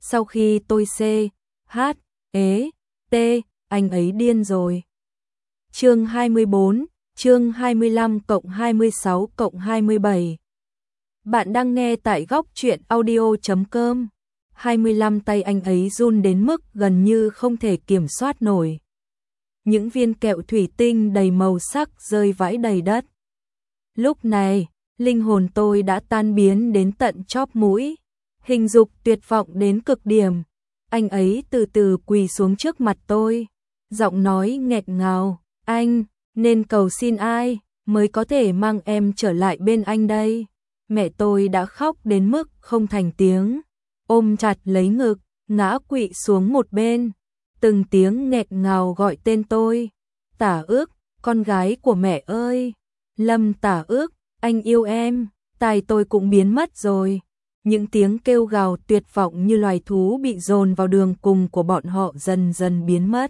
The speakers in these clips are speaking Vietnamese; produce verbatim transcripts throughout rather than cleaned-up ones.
sau khi tôi C, H, ế, T, anh ấy điên rồi. Chương hai mươi bốn, chương hai mươi lăm cộng hai mươi sáu cộng hai mươi bảy. Bạn đang nghe tại góc truyện audio chấm com. hai mươi lăm tay anh ấy run đến mức gần như không thể kiểm soát nổi. Những viên kẹo thủy tinh đầy màu sắc rơi vãi đầy đất. Lúc này, linh hồn tôi đã tan biến đến tận chóp mũi, hình dục tuyệt vọng đến cực điểm. Anh ấy từ từ quỳ xuống trước mặt tôi, giọng nói nghẹt ngào, anh, nên cầu xin ai mới có thể mang em trở lại bên anh đây. Mẹ tôi đã khóc đến mức không thành tiếng, ôm chặt lấy ngực, ngã quỵ xuống một bên, từng tiếng nghẹt ngào gọi tên tôi. Tả Ước, con gái của mẹ ơi, Lâm Tả Ước, anh yêu em. Tai tôi cũng biến mất rồi. Những tiếng kêu gào tuyệt vọng như loài thú bị dồn vào đường cùng của bọn họ dần dần biến mất.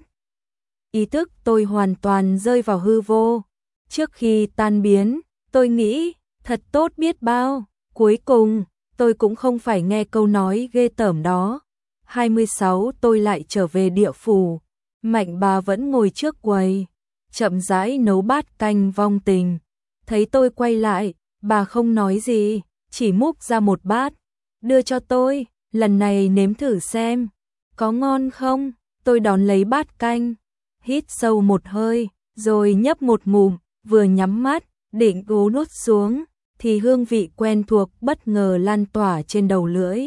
Ý thức tôi hoàn toàn rơi vào hư vô. Trước khi tan biến, tôi nghĩ, thật tốt biết bao. Cuối cùng, tôi cũng không phải nghe câu nói ghê tởm đó. hai mươi sáu tôi lại trở về địa phủ. Mạnh bà vẫn ngồi trước quầy, chậm rãi nấu bát canh vong tình. Thấy tôi quay lại, bà không nói gì, chỉ múc ra một bát, đưa cho tôi, lần này nếm thử xem, có ngon không? Tôi đón lấy bát canh, hít sâu một hơi, rồi nhấp một ngụm, vừa nhắm mắt, định cố nuốt xuống, thì hương vị quen thuộc bất ngờ lan tỏa trên đầu lưỡi.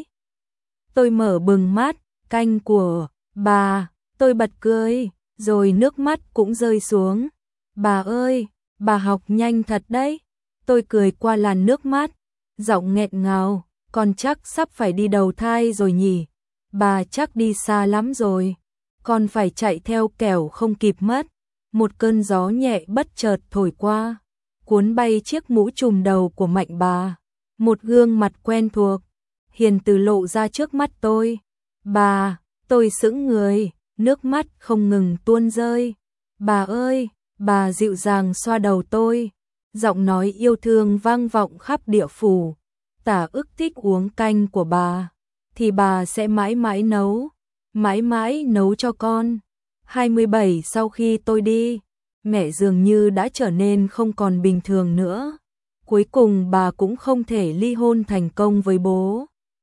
Tôi mở bừng mắt, canh của bà, tôi bật cười, rồi nước mắt cũng rơi xuống. Bà ơi, bà học nhanh thật đấy. Tôi cười qua làn nước mắt, giọng nghẹn ngào, con chắc sắp phải đi đầu thai rồi nhỉ. Bà chắc đi xa lắm rồi, con phải chạy theo kẻo không kịp mất. Một cơn gió nhẹ bất chợt thổi qua, cuốn bay chiếc mũ trùm đầu của Mạnh bà. Một gương mặt quen thuộc, hiền từ lộ ra trước mắt tôi. Bà, tôi sững người, nước mắt không ngừng tuôn rơi. Bà ơi, bà dịu dàng xoa đầu tôi, giọng nói yêu thương vang vọng khắp địa phủ. Tả Ước thích uống canh của bà, thì bà sẽ mãi mãi nấu, mãi mãi nấu cho con. hai mươi bảy sau khi tôi đi, mẹ dường như đã trở nên không còn bình thường nữa. Cuối cùng bà cũng không thể ly hôn thành công với bố,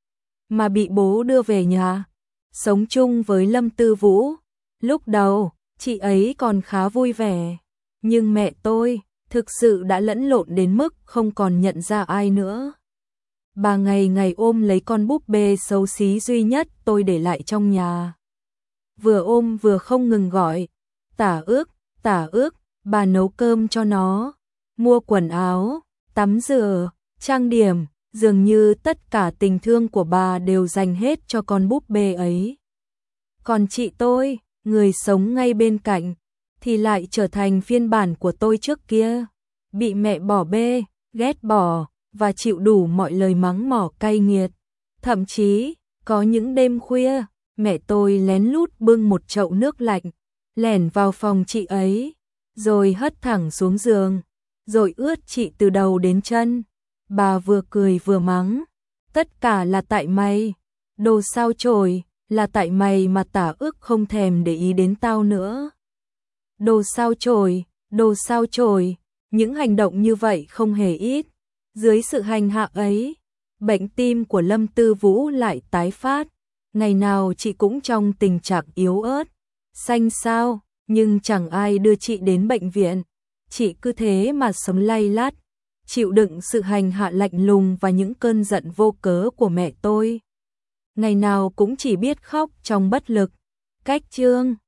mà bị bố đưa về nhà, sống chung với Lâm Tư Vũ. Lúc đầu, chị ấy còn khá vui vẻ, nhưng mẹ tôi thực sự đã lẫn lộn đến mức không còn nhận ra ai nữa. Bà ngày ngày ôm lấy con búp bê xấu xí duy nhất tôi để lại trong nhà. Vừa ôm vừa không ngừng gọi, Tả Ước, Tả Ước, bà nấu cơm cho nó, mua quần áo, tắm rửa, trang điểm, dường như tất cả tình thương của bà đều dành hết cho con búp bê ấy. Còn chị tôi, người sống ngay bên cạnh, thì lại trở thành phiên bản của tôi trước kia, bị mẹ bỏ bê, ghét bỏ, và chịu đủ mọi lời mắng mỏ cay nghiệt. Thậm chí, có những đêm khuya, mẹ tôi lén lút bưng một chậu nước lạnh, lẻn vào phòng chị ấy, rồi hất thẳng xuống giường, rồi ướt chị từ đầu đến chân. Bà vừa cười vừa mắng, tất cả là tại mày, đồ sao chổi, là tại mày mà Tả Ước không thèm để ý đến tao nữa. Đồ sao chổi, đồ sao chổi, những hành động như vậy không hề ít. Dưới sự hành hạ ấy, bệnh tim của Lâm Tư Vũ lại tái phát. Ngày nào chị cũng trong tình trạng yếu ớt, xanh xao, nhưng chẳng ai đưa chị đến bệnh viện. Chị cứ thế mà sống lay lắt, chịu đựng sự hành hạ lạnh lùng và những cơn giận vô cớ của mẹ tôi. Ngày nào cũng chỉ biết khóc trong bất lực. Cách chương